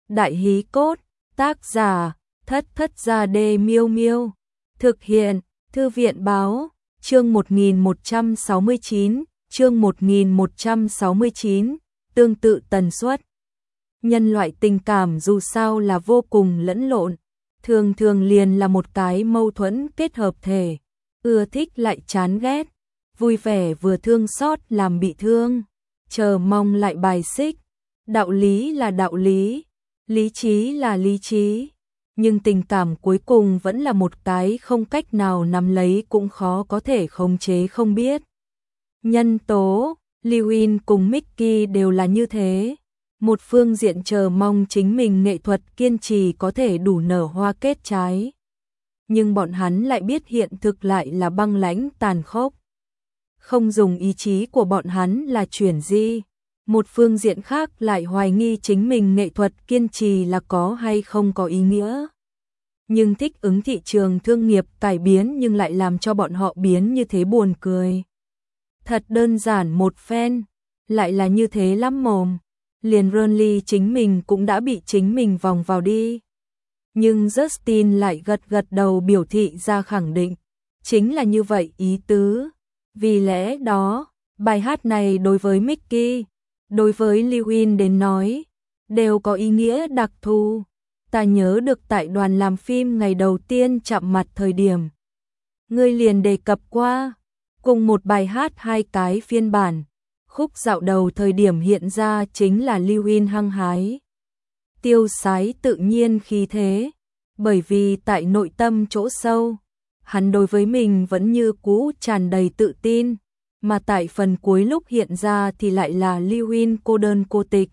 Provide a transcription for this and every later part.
Đại hí cốt, tác giả, Thất Thất Gia Đê Miêu Miêu. Thực hiện, Thư viện báo, chương 1169, chương 1169, tương tự tần suất. Nhân loại tình cảm dù sao là vô cùng lẫn lộn, thường thường liền là một cái mâu thuẫn kết hợp thể, ưa thích lại chán ghét, vui vẻ vừa thương xót làm bị thương, chờ mong lại bài xích, đạo lý là đạo lý, lý trí là lý trí, nhưng tình cảm cuối cùng vẫn là một cái không cách nào nắm lấy cũng khó có thể khống chế không biết. Nhân tố, Lewin cùng Mickey đều là như thế. Một phương diện chờ mong chính mình nghệ thuật kiên trì có thể đủ nở hoa kết trái. Nhưng bọn hắn lại biết hiện thực lại là băng lãnh tàn khốc. Không dùng ý chí của bọn hắn là chuyển di. Một phương diện khác lại hoài nghi chính mình nghệ thuật kiên trì là có hay không có ý nghĩa. Nhưng thích ứng thị trường thương nghiệp cải biến nhưng lại làm cho bọn họ biến như thế buồn cười. Thật đơn giản một phen, lại là như thế lắm mồm. Liền Ronly chính mình cũng đã bị chính mình vòng vào đi. Nhưng Justin lại gật gật đầu biểu thị ra khẳng định. Chính là như vậy ý tứ. Vì lẽ đó, bài hát này đối với Mickey, đối với Lewin đến nói, đều có ý nghĩa đặc thù. Ta nhớ được tại đoàn làm phim ngày đầu tiên chạm mặt thời điểm. Ngươi liền đề cập qua, cùng một bài hát hai cái phiên bản. Khúc dạo đầu thời điểm hiện ra chính là Lewin hăng hái, tiêu sái tự nhiên khí thế, bởi vì tại nội tâm chỗ sâu, hắn đối với mình vẫn như cũ tràn đầy tự tin, mà tại phần cuối lúc hiện ra thì lại là Lewin cô đơn cô tịch,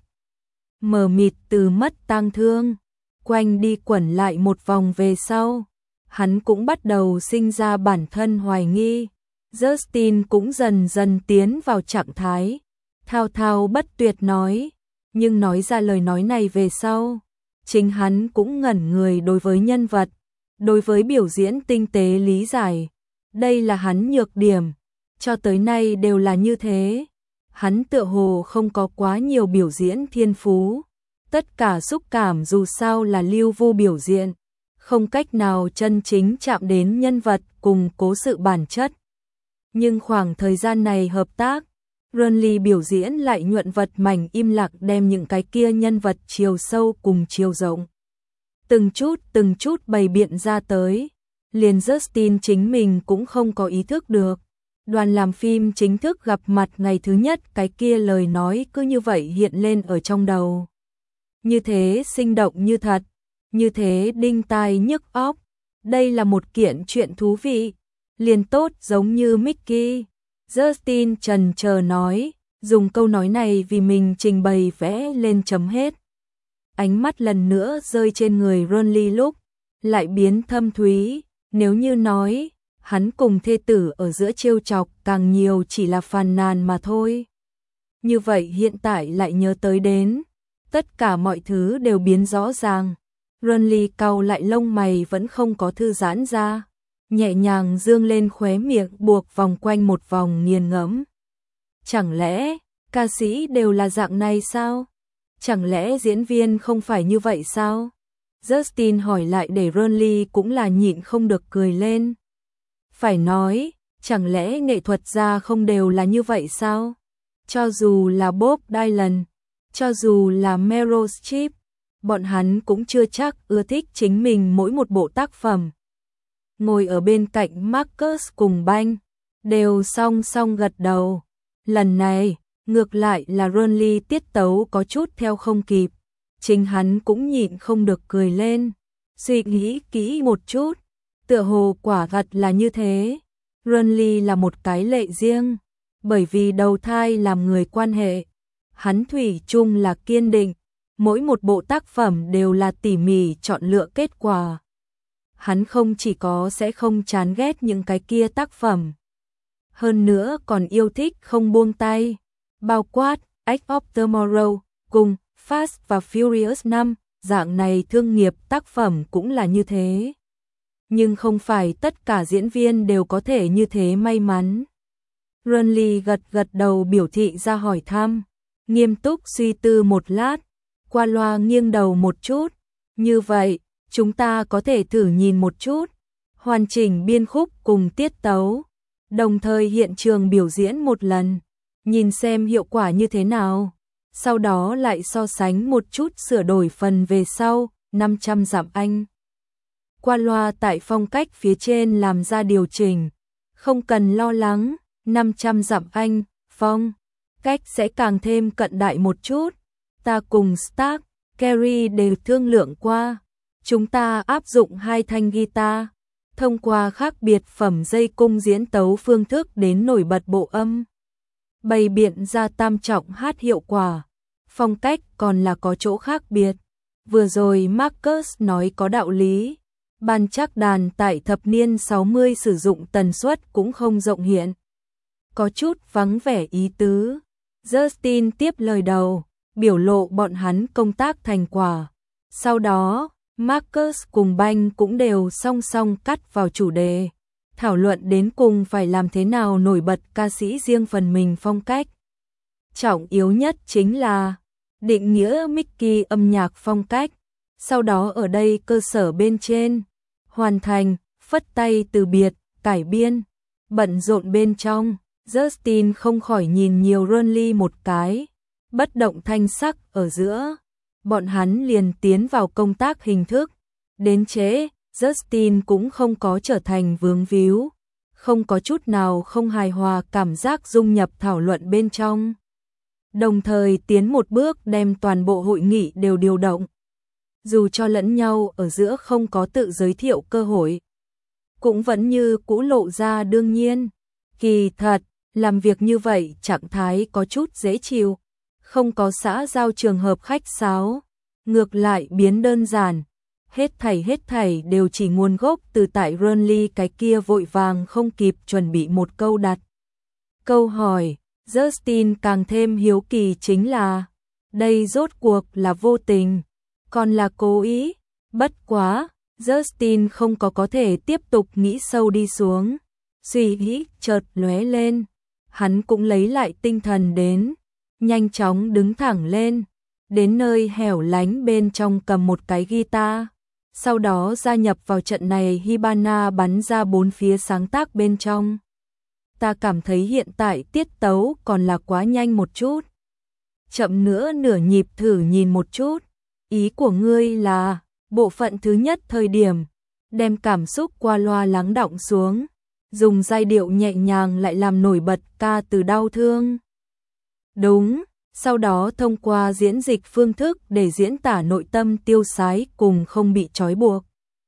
mờ mịt từ mất tang thương, quanh đi quẩn lại một vòng về sau, hắn cũng bắt đầu sinh ra bản thân hoài nghi. Justin cũng dần dần tiến vào trạng thái, thao thao bất tuyệt nói, nhưng nói ra lời nói này về sau, chính hắn cũng ngẩn người đối với nhân vật, đối với biểu diễn tinh tế lý giải, đây là hắn nhược điểm, cho tới nay đều là như thế, hắn tựa hồ không có quá nhiều biểu diễn thiên phú, tất cả xúc cảm dù sao là lưu vu biểu diễn, không cách nào chân chính chạm đến nhân vật cùng cố sự bản chất. Nhưng khoảng thời gian này hợp tác, Ronly biểu diễn lại nhuận vật mảnh im lặng đem những cái kia nhân vật chiều sâu cùng chiều rộng. Từng chút bày biện ra tới, liền Justin chính mình cũng không có ý thức được. Đoàn làm phim chính thức gặp mặt ngày thứ nhất cái kia lời nói cứ như vậy hiện lên ở trong đầu. Như thế sinh động như thật, như thế đinh tai nhức óc, đây là một kiện chuyện thú vị. Liền tốt giống như Mickey. Justin trần chờ nói, dùng câu nói này vì mình trình bày vẽ lên chấm hết. Ánh mắt lần nữa rơi trên người Ronly lúc, lại biến thâm thúy, nếu như nói, hắn cùng thê tử ở giữa trêu chọc càng nhiều chỉ là phàn nàn mà thôi. Như vậy hiện tại lại nhớ tới đến, tất cả mọi thứ đều biến rõ ràng. Ronly cau lại lông mày vẫn không có thư giãn ra. Nhẹ nhàng dương lên khóe miệng buộc vòng quanh một vòng nghiền ngẫm. Chẳng lẽ, ca sĩ đều là dạng này sao? Chẳng lẽ diễn viên không phải như vậy sao? Justin hỏi lại để Ronly cũng là nhịn không được cười lên. Phải nói, chẳng lẽ nghệ thuật gia không đều là như vậy sao? Cho dù là Bob Dylan, cho dù là Meryl Streep, bọn hắn cũng chưa chắc ưa thích chính mình mỗi một bộ tác phẩm. Ngồi ở bên cạnh Marcus cùng Banh, đều song song gật đầu. Lần này, ngược lại là Ronly tiết tấu có chút theo không kịp. Chính hắn cũng nhịn không được cười lên. Suy nghĩ kỹ một chút, tựa hồ quả thật là như thế. Ronly là một cái lệ riêng, bởi vì đầu thai làm người quan hệ. Hắn thủy chung là kiên định, mỗi một bộ tác phẩm đều là tỉ mỉ chọn lựa kết quả. Hắn không chỉ có sẽ không chán ghét những cái kia tác phẩm, hơn nữa còn yêu thích không buông tay, bao quát Edge of Tomorrow cùng Fast và Furious 5, dạng này thương nghiệp tác phẩm cũng là như thế. Nhưng không phải tất cả diễn viên đều có thể như thế may mắn. Ronly gật gật đầu biểu thị ra hỏi thăm, nghiêm túc suy tư một lát, Qua loa nghiêng đầu một chút. Như vậy, chúng ta có thể thử nhìn một chút. Hoàn chỉnh biên khúc cùng tiết tấu. Đồng thời hiện trường biểu diễn một lần. Nhìn xem hiệu quả như thế nào. Sau đó lại so sánh một chút sửa đổi phần về sau, 500 dặm anh. Qua loa tại phong cách phía trên làm ra điều chỉnh. Không cần lo lắng, 500 dặm anh, phong cách sẽ càng thêm cận đại một chút. Ta cùng Stark, Carey đều thương lượng qua. Chúng ta áp dụng 2 thanh guitar, thông qua khác biệt phẩm dây cung diễn tấu phương thức đến nổi bật bộ âm. Bày biện ra tam trọng hát hiệu quả. Phong cách còn là có chỗ khác biệt. Vừa rồi Marcus nói có đạo lý. Ban chắc đàn tại thập niên 60 sử dụng tần suất cũng không rộng hiện. Có chút vắng vẻ ý tứ. Justin tiếp lời đầu, biểu lộ bọn hắn công tác thành quả. Sau đó, Marcus cùng Banh cũng đều song song cắt vào chủ đề. Thảo luận đến cùng phải làm thế nào nổi bật ca sĩ riêng phần mình phong cách. Trọng yếu nhất chính là định nghĩa Mickey âm nhạc phong cách. Sau đó ở đây cơ sở bên trên, hoàn thành, phất tay từ biệt, cải biên, bận rộn bên trong. Justin không khỏi nhìn nhiều Ronly một cái, bất động thanh sắc ở giữa. Bọn hắn liền tiến vào công tác hình thức. Đến trễ, Justin cũng không có trở thành vướng víu, không có chút nào không hài hòa cảm giác dung nhập thảo luận bên trong. Đồng thời tiến một bước đem toàn bộ hội nghị đều điều động. Dù cho lẫn nhau ở giữa không có tự giới thiệu cơ hội, cũng vẫn như cũ lộ ra đương nhiên. Kỳ thật, làm việc như vậy trạng thái có chút dễ chịu, không có xã giao trường hợp khách sáo, ngược lại biến đơn giản. Hết thảy đều chỉ nguồn gốc từ tại Ronly cái kia vội vàng không kịp chuẩn bị một câu đặt câu hỏi. Justin càng thêm hiếu kỳ chính là, đây rốt cuộc là vô tình, còn là cố ý. Bất quá, Justin không có thể tiếp tục nghĩ sâu đi xuống. Suy nghĩ chợt lóe lên, hắn cũng lấy lại tinh thần đến, nhanh chóng đứng thẳng lên, đến nơi hẻo lánh bên trong cầm một cái guitar. Sau đó gia nhập vào trận này Hibana bắn ra bốn phía sáng tác bên trong. Ta cảm thấy hiện tại tiết tấu còn là quá nhanh một chút. Chậm nữa nửa nhịp thử nhìn một chút. Ý của ngươi là, bộ phận thứ nhất thời điểm, đem cảm xúc qua loa lắng đọng xuống, dùng giai điệu nhẹ nhàng lại làm nổi bật ca từ đau thương. Đúng, sau đó thông qua diễn dịch phương thức để diễn tả nội tâm tiêu sái cùng không bị trói buộc.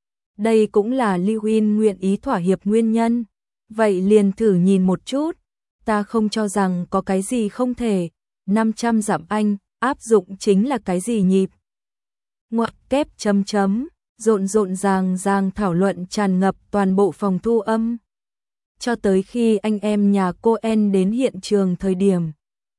Đây cũng là Lưu Huynh nguyện ý thỏa hiệp nguyên nhân. Vậy liền thử nhìn một chút, ta không cho rằng có cái gì không thể. 500 dặm anh, áp dụng chính là cái gì nhịp? Ngoặc kép chấm chấm, rộn ràng thảo luận tràn ngập toàn bộ phòng thu âm. Cho tới khi anh em nhà Coen đến hiện trường thời điểm,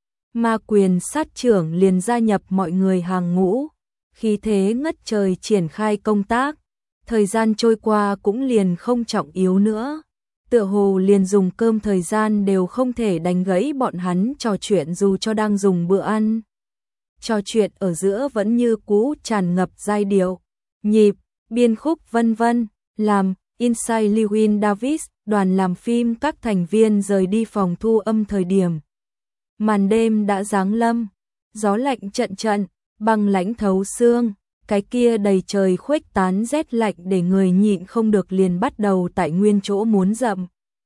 Ma Quyền sát trưởng liền gia nhập mọi người hàng ngũ, khí thế ngất trời triển khai công tác. Thời gian trôi qua cũng liền không trọng yếu nữa. Tựa hồ liền dùng cơm thời gian đều không thể đánh gãy bọn hắn trò chuyện dù cho đang dùng bữa ăn. Trò chuyện ở giữa vẫn như cũ tràn ngập giai điệu, nhịp, biên khúc vân vân, làm Inside Llewyn Davis, đoàn làm phim các thành viên rời đi phòng thu âm thời điểm. Màn đêm đã giáng lâm, gió lạnh trận trận, băng lãnh thấu xương, cái kia đầy trời khuếch tán rét lạnh để người nhịn không được liền bắt đầu tại nguyên chỗ muốn dậm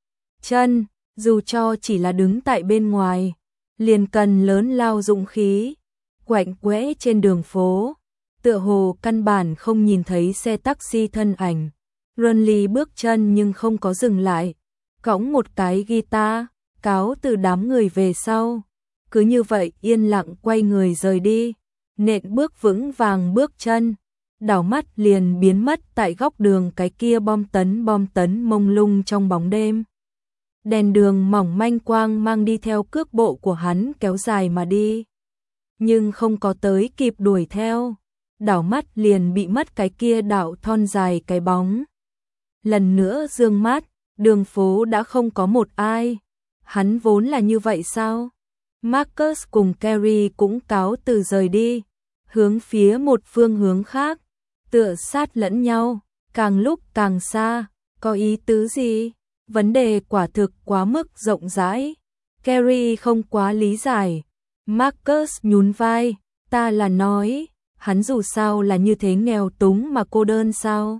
chân, dù cho chỉ là đứng tại bên ngoài, liền cần lớn lao dũng khí, quạnh quẽ trên đường phố, tựa hồ căn bản không nhìn thấy xe taxi thân ảnh. Ronly bước chân nhưng không có dừng lại, cõng một cái guitar, cáo từ đám người về sau. Cứ như vậy yên lặng quay người rời đi, nện bước vững vàng bước chân, đảo mắt liền biến mất tại góc đường cái kia bom tấn mông lung trong bóng đêm. Đèn đường mỏng manh quang mang đi theo cước bộ của hắn kéo dài mà đi, nhưng không có tới kịp đuổi theo, đảo mắt liền bị mất cái kia đạo thon dài cái bóng. Lần nữa dương mắt, đường phố đã không có một ai. Hắn vốn là như vậy sao? Marcus cùng Carey cũng cáo từ rời đi. hướng phía một phương hướng khác, tựa sát lẫn nhau, càng lúc càng xa, có ý tứ gì? Vấn đề quả thực quá mức rộng rãi. Carrie không quá lý giải. Marcus nhún vai, ta là nói, hắn dù sao là như thế nghèo túng mà cô đơn sao?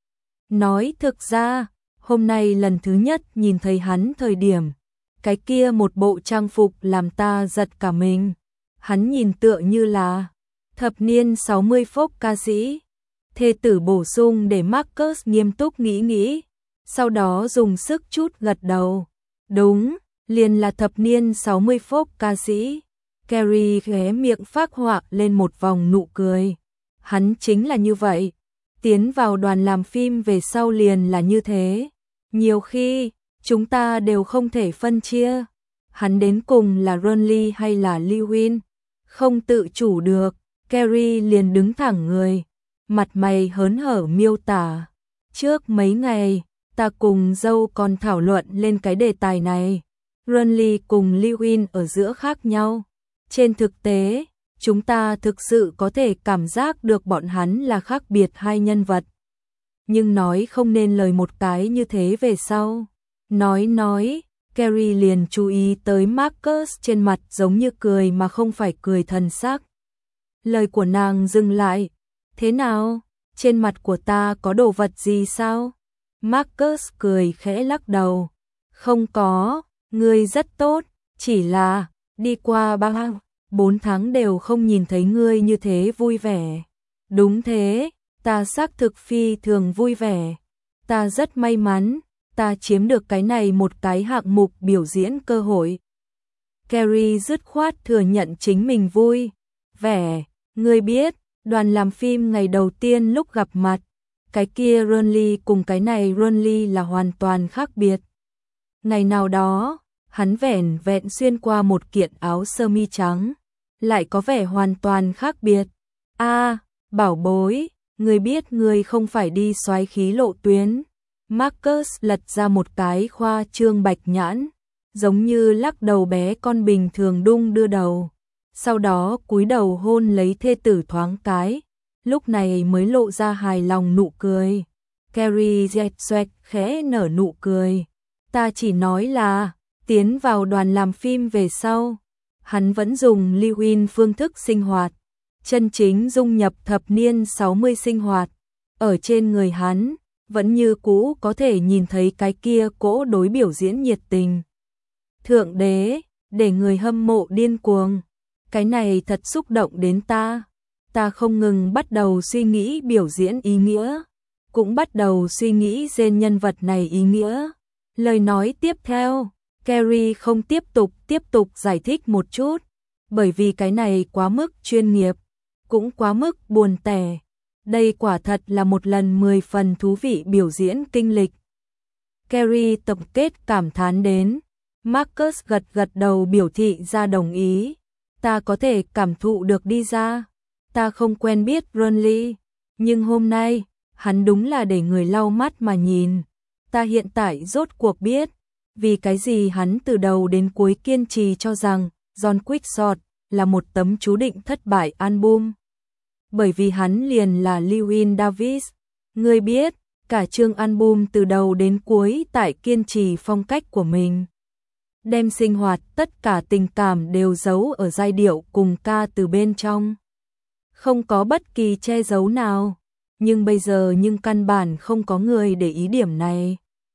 Nói thực ra, hôm nay lần thứ nhất nhìn thấy hắn thời điểm, cái kia một bộ trang phục làm ta giật cả mình. Hắn nhìn tựa như là thập niên 60 folk ca sĩ. Thê tử bổ sung để Marcus nghiêm túc nghĩ, sau đó dùng sức chút gật đầu. Đúng, liền là thập niên 60 folk ca sĩ. Carrie khóe miệng phác họa lên một vòng nụ cười. Hắn chính là như vậy. Tiến vào đoàn làm phim về sau liền là như thế. Nhiều khi, chúng ta đều không thể phân chia. Hắn đến cùng là Ronly hay là Lewin? Không tự chủ được, Carrie liền đứng thẳng người. Mặt mày hớn hở miêu tả. Trước mấy ngày, ta cùng dâu còn thảo luận lên cái đề tài này. Ronly cùng Lewin ở giữa khác nhau. Trên thực tế, chúng ta thực sự có thể cảm giác được bọn hắn là khác biệt hai nhân vật. Nhưng nói không nên lời một cái như thế về sau. Nói, Carrie liền chú ý tới Marcus trên mặt giống như cười mà không phải cười thần sắc. Lời của nàng dừng lại. Thế nào? Trên mặt của ta có đồ vật gì sao? Marcus cười khẽ lắc đầu. Không có, ngươi rất tốt, chỉ là đi qua 3-4 tháng đều không nhìn thấy ngươi như thế vui vẻ. Đúng thế, ta xác thực phi thường vui vẻ. Ta rất may mắn, ta chiếm được cái này một cái hạng mục biểu diễn cơ hội. Carrie dứt khoát thừa nhận chính mình vui vẻ. Ngươi biết, đoàn làm phim ngày đầu tiên lúc gặp mặt, cái kia Ronly cùng cái này Ronly là hoàn toàn khác biệt. Ngày nào đó, hắn vẻn vẹn xuyên qua một kiện áo sơ mi trắng, lại có vẻ hoàn toàn khác biệt. Bảo bối, ngươi biết ngươi không phải đi xoáy khí lộ tuyến. Marcus lật ra một cái khoa trương bạch nhãn, giống như lắc đầu bé con bình thường đung đưa đầu. Sau đó cúi đầu hôn lấy thê tử thoáng cái, lúc này mới lộ ra hài lòng nụ cười. Carrie xoẹt khẽ nở nụ cười. Ta chỉ nói là, tiến vào đoàn làm phim về sau, hắn vẫn dùng Lewin phương thức sinh hoạt, chân chính dung nhập thập niên 60 sinh hoạt. Ở trên người hắn, vẫn như cũ có thể nhìn thấy cái kia cỗ đối biểu diễn nhiệt tình. Thượng đế, để người hâm mộ điên cuồng. Cái này thật xúc động đến ta. Ta không ngừng bắt đầu suy nghĩ biểu diễn ý nghĩa, cũng bắt đầu suy nghĩ gen nhân vật này ý nghĩa. Lời nói tiếp theo, Carrie không tiếp tục giải thích một chút, bởi vì cái này quá mức chuyên nghiệp, cũng quá mức buồn tẻ. Đây quả thật là một lần 10 phần thú vị biểu diễn kinh lịch. Carrie tổng kết cảm thán đến. Marcus gật đầu biểu thị ra đồng ý. Ta có thể cảm thụ được đi ra. Ta không quen biết Ronly, nhưng hôm nay, hắn đúng là để người lau mắt mà nhìn. Ta hiện tại rốt cuộc biết, vì cái gì hắn từ đầu đến cuối kiên trì cho rằng John Quickshot là một tấm chú định thất bại album. Bởi vì hắn liền là Lewin Davis. Ngươi biết, cả chương album từ đầu đến cuối tại kiên trì phong cách của mình. Đem sinh hoạt tất cả tình cảm đều giấu ở giai điệu cùng ca từ bên trong. Không có bất kỳ che giấu nào. Nhưng bây giờ căn bản không có người để ý điểm này.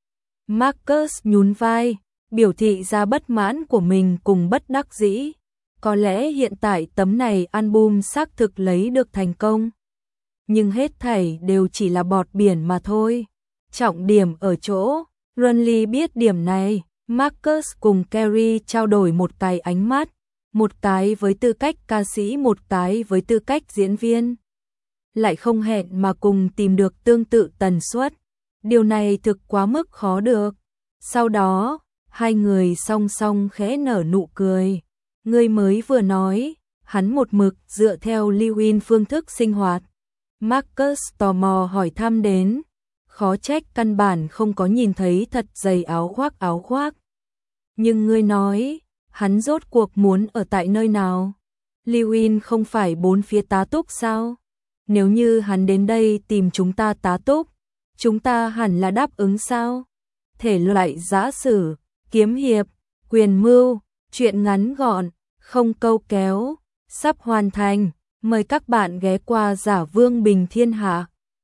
Marcus nhún vai, biểu thị ra bất mãn của mình cùng bất đắc dĩ. Có lẽ hiện tại tấm này album xác thực lấy được thành công. Nhưng hết thảy đều chỉ là bọt biển mà thôi. Trọng điểm ở chỗ, Ronly biết điểm này. Marcus cùng Carrie trao đổi một cái ánh mắt, một cái với tư cách ca sĩ, một cái với tư cách diễn viên. Lại không hẹn mà cùng tìm được tương tự tần suất. Điều này thực quá mức khó được. Sau đó, hai người song song khẽ nở nụ cười. Ngươi mới vừa nói, hắn một mực dựa theo Lewin phương thức sinh hoạt. Marcus tò mò hỏi thăm đến. Khó trách căn bản không có nhìn thấy thật dày áo khoác. Nhưng ngươi nói, hắn rốt cuộc muốn ở tại nơi nào? Lưu In không phải bốn phía tá túc sao? Nếu như hắn đến đây tìm chúng ta tá túc, chúng ta hẳn là đáp ứng sao? Thể loại giã sử, kiếm hiệp, quyền mưu, truyện ngắn gọn, không câu kéo, sắp hoàn thành. Mời các bạn ghé qua Giả Vương Bình Thiên Hạ.